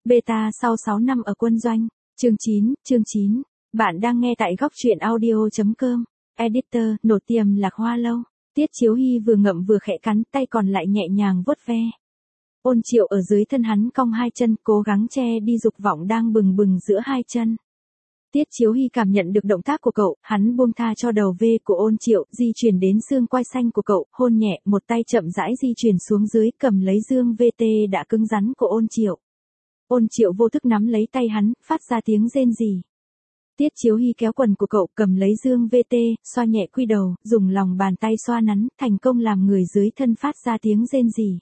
Beta sau 6 năm ở quân doanh. Chương 9. Bạn đang nghe tại góc truyện audio.com. Editor, nổi tiềm lạc hoa lâu. Tiết Chiếu Hy vừa ngậm vừa khẽ cắn, tay còn lại nhẹ nhàng vuốt ve. Ôn Triệu ở dưới thân hắn cong hai chân, cố gắng che đi dục vọng đang bừng bừng giữa hai chân. Tiết Chiếu Hy cảm nhận được động tác của cậu, hắn buông tha cho đầu ve của Ôn Triệu, di chuyển đến xương quai xanh của cậu, hôn nhẹ, một tay chậm rãi di chuyển xuống dưới, cầm lấy dương VT đã cứng rắn của Ôn Triệu. Ôn Triệu vô thức nắm lấy tay hắn, phát ra tiếng rên rỉ. Tiết Chiếu Hy kéo quần của cậu, cầm lấy dương VT, xoa nhẹ quy đầu, dùng lòng bàn tay xoa nắn, thành công làm người dưới thân phát ra tiếng rên rỉ.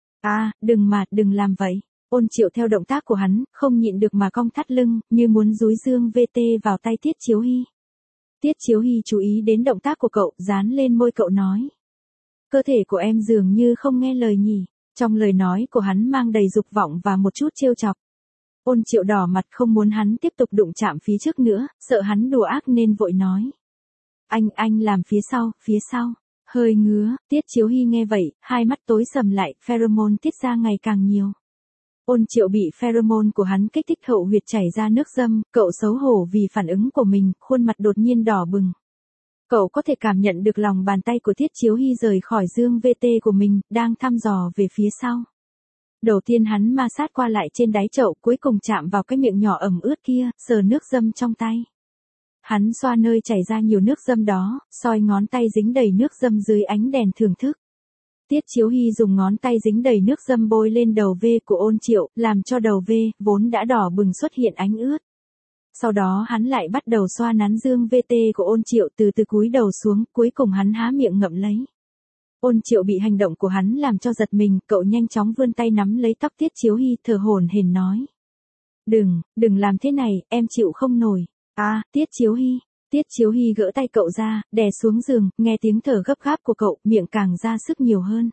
Đừng làm vậy. Ôn Triệu theo động tác của hắn, không nhịn được mà cong thắt lưng, như muốn dúi dương VT vào tay Tiết Chiếu Hy. Tiết Chiếu Hy chú ý đến động tác của cậu, dán lên môi cậu nói. Cơ thể của em dường như không nghe lời nhỉ. Trong lời nói của hắn mang đầy dục vọng và một chút trêu chọc. Ôn Triệu đỏ mặt không muốn hắn tiếp tục đụng chạm phía trước nữa, sợ hắn đùa ác nên vội nói. Anh làm phía sau. Hơi ngứa, Tiết Chiếu Hy nghe vậy, hai mắt tối sầm lại, pheromone tiết ra ngày càng nhiều. Ôn Triệu bị pheromone của hắn kích thích hậu huyệt chảy ra nước dâm, cậu xấu hổ vì phản ứng của mình, khuôn mặt đột nhiên đỏ bừng. Cậu có thể cảm nhận được lòng bàn tay của Tiết Chiếu Hy rời khỏi dương VT của mình, đang thăm dò về phía sau. Đầu tiên hắn ma sát qua lại trên đáy chậu, cuối cùng chạm vào cái miệng nhỏ ẩm ướt kia, sờ nước dâm trong tay. Hắn xoa nơi chảy ra nhiều nước dâm đó, soi ngón tay dính đầy nước dâm dưới ánh đèn thưởng thức. Tiết Chiếu Hy dùng ngón tay dính đầy nước dâm bôi lên đầu V của Ôn Triệu, làm cho đầu V, vốn đã đỏ bừng xuất hiện ánh ướt. Sau đó hắn lại bắt đầu xoa nắn dương VT của Ôn Triệu từ từ cúi đầu xuống, cuối cùng hắn há miệng ngậm lấy. Ôn Triệu bị hành động của hắn làm cho giật mình, cậu nhanh chóng vươn tay nắm lấy tóc Tiết Chiếu Hy, thở hổn hển nói. Đừng làm thế này, em chịu không nổi. Tiết Chiếu Hy gỡ tay cậu ra, đè xuống giường, nghe tiếng thở gấp gáp của cậu, miệng càng ra sức nhiều hơn.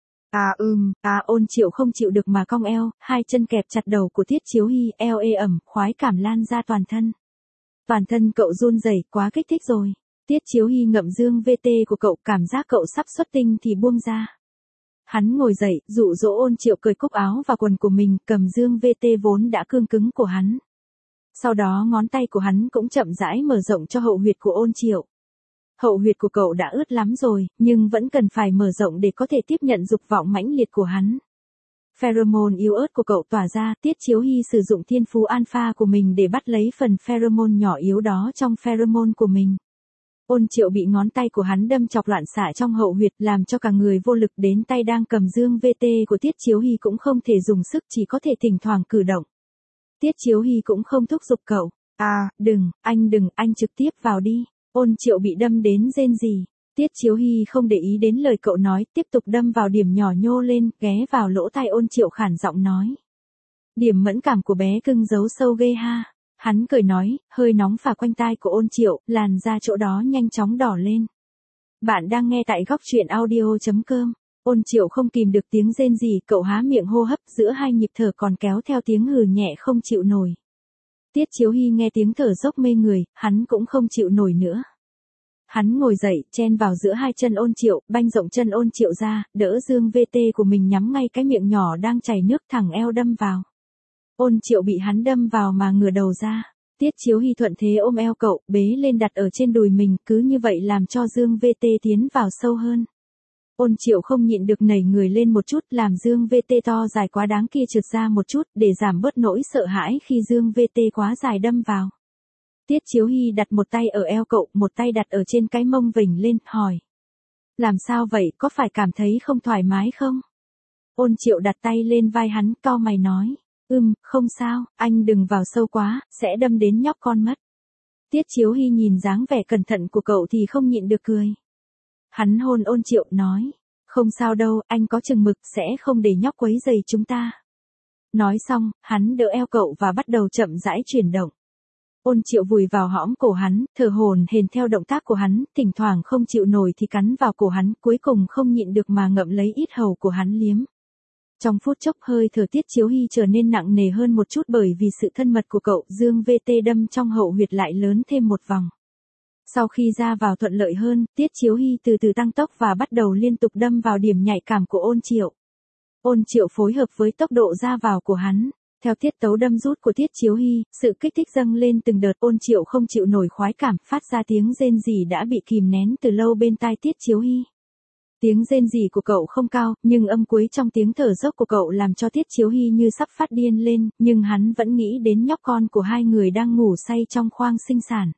Ôn Triệu không chịu được mà cong eo, hai chân kẹp chặt đầu của Tiết Chiếu Hy, eo ê ẩm, khoái cảm lan ra toàn thân. Toàn thân cậu run rẩy, quá kích thích rồi. Tiết Chiếu Hy ngậm dương VT của cậu, cảm giác cậu sắp xuất tinh thì buông ra. Hắn ngồi dậy, dụ dỗ Ôn Triệu cởi cúc áo và quần của mình, cầm dương VT vốn đã cương cứng của hắn. Sau đó ngón tay của hắn cũng chậm rãi mở rộng cho hậu huyệt của Ôn Triệu. Hậu huyệt của cậu đã ướt lắm rồi, nhưng vẫn cần phải mở rộng để có thể tiếp nhận dục vọng mãnh liệt của hắn. Pheromone yếu ớt của cậu tỏa ra, Tiết Chiếu Hy sử dụng thiên phú alpha của mình để bắt lấy phần pheromone nhỏ yếu đó trong pheromone của mình. Ôn Triệu bị ngón tay của hắn đâm chọc loạn xạ trong hậu huyệt, làm cho cả người vô lực, đến tay đang cầm dương VT của Tiết Chiếu Hy cũng không thể dùng sức, chỉ có thể thỉnh thoảng cử động. Tiết Chiếu Hy cũng không thúc giục cậu. Anh trực tiếp vào đi. Ôn Triệu bị đâm đến rên rỉ. Tiết Chiếu Hy không để ý đến lời cậu nói, tiếp tục đâm vào điểm nhỏ nhô lên, ghé vào lỗ tai Ôn Triệu khản giọng nói. Điểm mẫn cảm của bé cưng giấu sâu ghê ha. Hắn cười nói, hơi nóng phả quanh tai của Ôn Triệu, làn da chỗ đó nhanh chóng đỏ lên. Bạn đang nghe tại góc truyện audio.com. Ôn Triệu không kìm được tiếng rên rỉ, cậu há miệng hô hấp, giữa hai nhịp thở còn kéo theo tiếng hừ nhẹ không chịu nổi. Tiết Chiếu Hy nghe tiếng thở dốc mê người, hắn cũng không chịu nổi nữa. Hắn ngồi dậy, chen vào giữa hai chân Ôn Triệu, banh rộng chân Ôn Triệu ra, đỡ dương VT của mình nhắm ngay cái miệng nhỏ đang chảy nước, thẳng eo đâm vào. Ôn Triệu bị hắn đâm vào mà ngửa đầu ra. Tiết Chiếu Hy thuận thế ôm eo cậu, bế lên đặt ở trên đùi mình, cứ như vậy làm cho dương VT tiến vào sâu hơn. Ôn Triệu không nhịn được nảy người lên một chút, làm dương VT to dài quá đáng kia trượt ra một chút, để giảm bớt nỗi sợ hãi khi dương VT quá dài đâm vào. Tiết Chiếu Hy đặt một tay ở eo cậu, một tay đặt ở trên cái mông vểnh lên, hỏi. Làm sao vậy, có phải cảm thấy không thoải mái không? Ôn Triệu đặt tay lên vai hắn, cau mày nói. Không sao, anh đừng vào sâu quá, sẽ đâm đến nhóc con mất. Tiết Chiếu Hy nhìn dáng vẻ cẩn thận của cậu thì không nhịn được cười. Hắn hôn Ôn Triệu, nói. Không sao đâu, anh có chừng mực, sẽ không để nhóc quấy rầy chúng ta. Nói xong, hắn đỡ eo cậu và bắt đầu chậm rãi chuyển động. Ôn Triệu vùi vào hõm cổ hắn, thở hổn hển theo động tác của hắn, thỉnh thoảng không chịu nổi thì cắn vào cổ hắn, cuối cùng không nhịn được mà ngậm lấy ít hầu của hắn liếm. Trong phút chốc hơi thở Tiết Chiếu Hy trở nên nặng nề hơn một chút bởi vì sự thân mật của cậu, dương VT đâm trong hậu huyệt lại lớn thêm một vòng. Sau khi ra vào thuận lợi hơn, Tiết Chiếu Hy từ từ tăng tốc và bắt đầu liên tục đâm vào điểm nhạy cảm của Ôn Triệu. Ôn Triệu phối hợp với tốc độ ra vào của hắn. Theo tiết tấu đâm rút của Tiết Chiếu Hy, sự kích thích dâng lên từng đợt. Ôn Triệu không chịu nổi khoái cảm, phát ra tiếng rên rỉ đã bị kìm nén từ lâu bên tai Tiết Chiếu Hy. Tiếng rên rỉ của cậu không cao, nhưng âm cuối trong tiếng thở dốc của cậu làm cho Tiết Chiếu Hy như sắp phát điên lên, nhưng hắn vẫn nghĩ đến nhóc con của hai người đang ngủ say trong khoang sinh sản.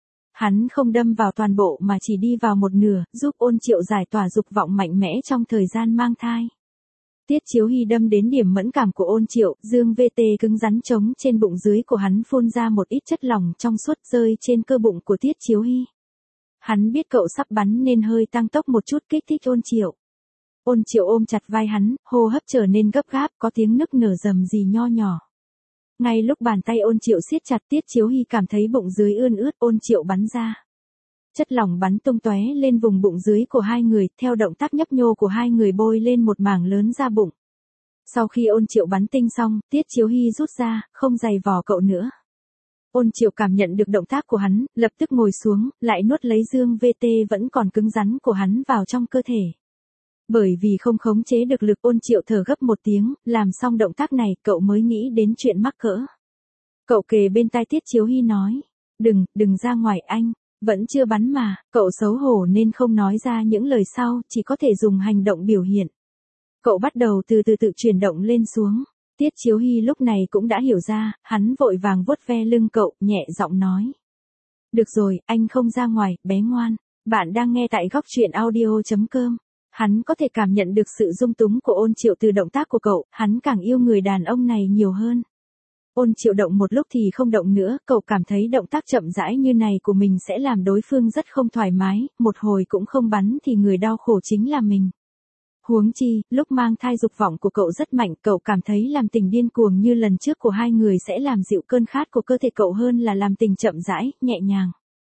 Hắn không đâm vào toàn bộ mà chỉ đi vào một nửa, giúp Ôn Triệu giải tỏa dục vọng mạnh mẽ trong thời gian mang thai. Tiết Chiếu Hy đâm đến điểm mẫn cảm của Ôn Triệu, dương VT cứng rắn trống trên bụng dưới của hắn phun ra một ít chất lỏng trong suốt rơi trên cơ bụng của Tiết Chiếu Hy. Hắn biết cậu sắp bắn nên hơi tăng tốc một chút kích thích Ôn Triệu. Ôn Triệu ôm chặt vai hắn, hô hấp trở nên gấp gáp, có tiếng nức nở rầm rì nho nhỏ. Ngay lúc bàn tay Ôn Triệu siết chặt, Tiết Chiếu Hy cảm thấy bụng dưới ươn ướt, Ôn Triệu bắn ra. Chất lỏng bắn tung tóe lên vùng bụng dưới của hai người, theo động tác nhấp nhô của hai người bôi lên một mảng lớn da bụng. Sau khi Ôn Triệu bắn tinh xong, Tiết Chiếu Hy rút ra, không giày vò cậu nữa. Ôn Triệu cảm nhận được động tác của hắn, lập tức ngồi xuống, lại nuốt lấy dương VT vẫn còn cứng rắn của hắn vào trong cơ thể. Bởi vì không khống chế được lực, Ôn Triệu thở gấp một tiếng, làm xong động tác này, cậu mới nghĩ đến chuyện mắc cỡ. Cậu kề bên tai Tiết Chiếu Hy nói, đừng ra ngoài anh, vẫn chưa bắn mà, cậu xấu hổ nên không nói ra những lời sau, chỉ có thể dùng hành động biểu hiện. Cậu bắt đầu từ từ tự chuyển động lên xuống. Tiết Chiếu Hy lúc này cũng đã hiểu ra, hắn vội vàng vuốt ve lưng cậu, nhẹ giọng nói. Được rồi, anh không ra ngoài, bé ngoan. Bạn đang nghe tại góc truyện audio.com. Hắn có thể cảm nhận được sự dung túng của Ôn Triệu từ động tác của cậu, hắn càng yêu người đàn ông này nhiều hơn. Ôn Triệu động một lúc thì không động nữa, cậu cảm thấy động tác chậm rãi như này của mình sẽ làm đối phương rất không thoải mái, một hồi cũng không bắn thì người đau khổ chính là mình. Huống chi, lúc mang thai dục vọng của cậu rất mạnh, cậu cảm thấy làm tình điên cuồng như lần trước của hai người sẽ làm dịu cơn khát của cơ thể cậu hơn là làm tình chậm rãi, nhẹ nhàng.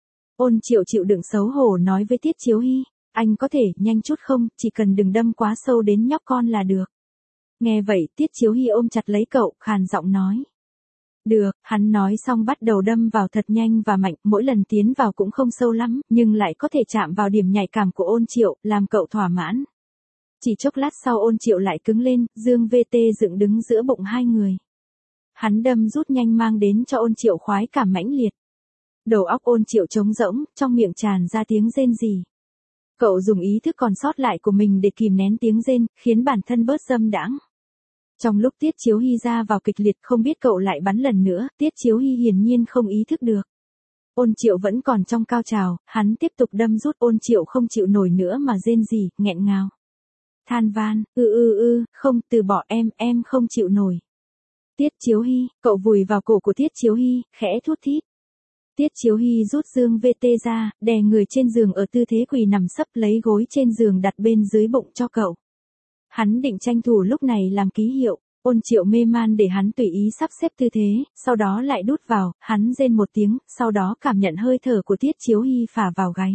Ôn Triệu chịu đựng xấu hổ nói với Tiết Chiếu Hy, anh có thể nhanh chút không, chỉ cần đừng đâm quá sâu đến nhóc con là được. Nghe vậy, Tiết Chiếu Hy ôm chặt lấy cậu, khàn giọng nói. Được, hắn nói xong bắt đầu đâm vào thật nhanh và mạnh, mỗi lần tiến vào cũng không sâu lắm, nhưng lại có thể chạm vào điểm nhạy cảm của Ôn Triệu, làm cậu thỏa mãn. Chỉ chốc lát sau Ôn Triệu lại cứng lên, dương VT dựng đứng giữa bụng hai người. Hắn đâm rút nhanh mang đến cho Ôn Triệu khoái cảm mãnh liệt. Đầu óc Ôn Triệu trống rỗng, trong miệng tràn ra tiếng rên rỉ. Cậu dùng ý thức còn sót lại của mình để kìm nén tiếng rên, khiến bản thân bớt dâm đãng. Trong lúc Tiết Chiếu Hy ra vào kịch liệt không biết cậu lại bắn lần nữa, Tiết Chiếu Hy hiển nhiên không ý thức được. Ôn Triệu vẫn còn trong cao trào, hắn tiếp tục đâm rút. Ôn Triệu không chịu nổi nữa mà rên rỉ, nghẹn ngào. Than van, không, từ bỏ em không chịu nổi. Tiết Chiếu Hy, cậu vùi vào cổ của Tiết Chiếu Hy, khẽ thút thít. Tiết Chiếu Hy rút dương VT ra, đè người trên giường ở tư thế quỳ nằm sấp, lấy gối trên giường đặt bên dưới bụng cho cậu. Hắn định tranh thủ lúc này làm ký hiệu. Ôn Triệu mê man để hắn tùy ý sắp xếp tư thế, sau đó lại đút vào, hắn rên một tiếng, sau đó cảm nhận hơi thở của Tiết Chiếu Hy phả vào gáy.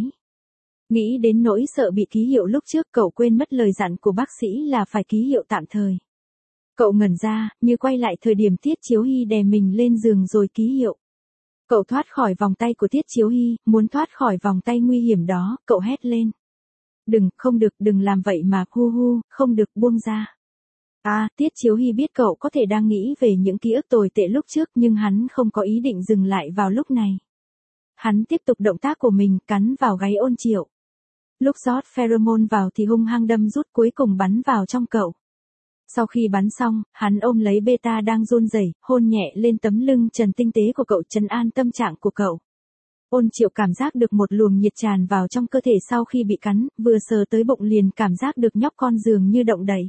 Nghĩ đến nỗi sợ bị ký hiệu lúc trước, cậu quên mất lời dặn của bác sĩ là phải ký hiệu tạm thời. Cậu ngẩn ra, như quay lại thời điểm Tiết Chiếu Hy đè mình lên giường rồi ký hiệu. Cậu thoát khỏi vòng tay của Tiết Chiếu Hy, muốn thoát khỏi vòng tay nguy hiểm đó, cậu hét lên. Không được, đừng làm vậy mà, không được, buông ra. Tiết Chiếu Hy biết cậu có thể đang nghĩ về những ký ức tồi tệ lúc trước, nhưng hắn không có ý định dừng lại vào lúc này. Hắn tiếp tục động tác của mình, cắn vào gáy Ôn Triệu. Lúc rót pheromone vào thì hung hăng đâm rút, cuối cùng bắn vào trong cậu. Sau khi bắn xong, hắn ôm lấy Beta đang run rẩy, hôn nhẹ lên tấm lưng trần tinh tế của cậu, trấn an tâm trạng của cậu. Ôn Triệu cảm giác được một luồng nhiệt tràn vào trong cơ thể sau khi bị cắn, vừa sờ tới bụng liền cảm giác được nhóc con dường như động đậy.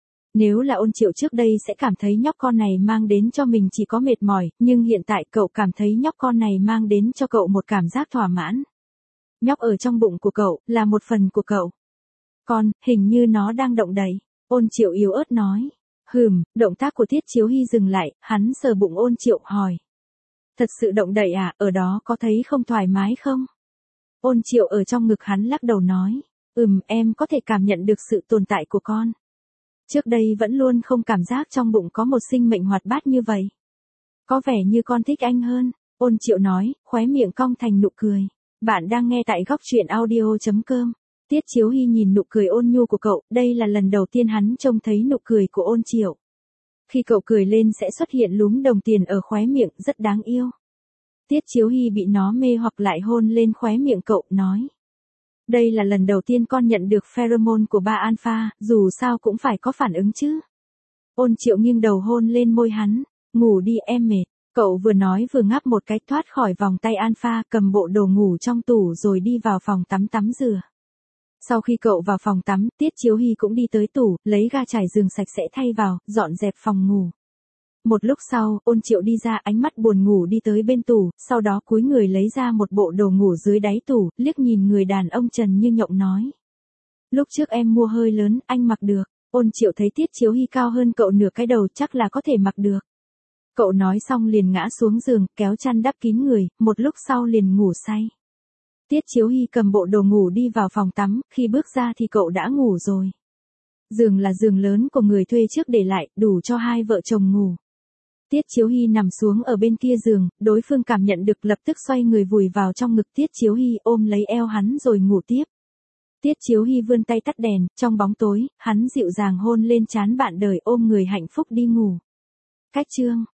Nếu là Ôn Triệu trước đây sẽ cảm thấy nhóc con này mang đến cho mình chỉ có mệt mỏi, nhưng hiện tại cậu cảm thấy nhóc con này mang đến cho cậu một cảm giác thỏa mãn. Nhóc ở trong bụng của cậu, là một phần của cậu. Hình như nó đang động đậy. Ôn Triệu yếu ớt nói. Động tác của Tiết Chiếu Hy dừng lại, hắn sờ bụng Ôn Triệu hỏi. Thật sự động đậy à, ở đó có thấy không thoải mái không? Ôn Triệu ở trong ngực hắn lắc đầu nói. Em có thể cảm nhận được sự tồn tại của con. Trước đây vẫn luôn không cảm giác trong bụng có một sinh mệnh hoạt bát như vậy. Có vẻ như con thích anh hơn. Ôn Triệu nói, khóe miệng cong thành nụ cười. Bạn đang nghe tại góc truyện audio.com. Tiết Chiếu Hy nhìn nụ cười ôn nhu của cậu, đây là lần đầu tiên hắn trông thấy nụ cười của Ôn Triệu. Khi cậu cười lên sẽ xuất hiện lúm đồng tiền ở khóe miệng, rất đáng yêu. Tiết Chiếu Hy bị nó mê hoặc lại hôn lên khóe miệng cậu, nói. Đây là lần đầu tiên con nhận được pheromone của ba alpha, dù sao cũng phải có phản ứng chứ. Ôn Triệu nghiêng đầu hôn lên môi hắn. Ngủ đi em mệt. Cậu vừa nói vừa ngáp một cái thoát khỏi vòng tay alpha, cầm bộ đồ ngủ trong tủ rồi đi vào phòng tắm rửa. Sau khi cậu vào phòng tắm, Tiết Chiếu Hy cũng đi tới tủ, lấy ga trải giường sạch sẽ thay vào, dọn dẹp phòng ngủ. Một lúc sau, Ôn Triệu đi ra, ánh mắt buồn ngủ đi tới bên tủ, sau đó cúi người lấy ra một bộ đồ ngủ dưới đáy tủ, liếc nhìn người đàn ông Trần Như Nhộng nói. Lúc trước em mua hơi lớn, anh mặc được. Ôn Triệu thấy Tiết Chiếu Hy cao hơn cậu nửa cái đầu, chắc là có thể mặc được. Cậu nói xong liền ngã xuống giường, kéo chăn đắp kín người, một lúc sau liền ngủ say. Tiết Chiếu Hy cầm bộ đồ ngủ đi vào phòng tắm, khi bước ra thì cậu đã ngủ rồi. Giường là giường lớn của người thuê trước để lại, đủ cho hai vợ chồng ngủ. Tiết Chiếu Hy nằm xuống ở bên kia giường, đối phương cảm nhận được lập tức xoay người vùi vào trong ngực Tiết Chiếu Hy, ôm lấy eo hắn rồi ngủ tiếp. Tiết Chiếu Hy vươn tay tắt đèn, trong bóng tối, hắn dịu dàng hôn lên trán bạn đời, ôm người hạnh phúc đi ngủ. Cách chương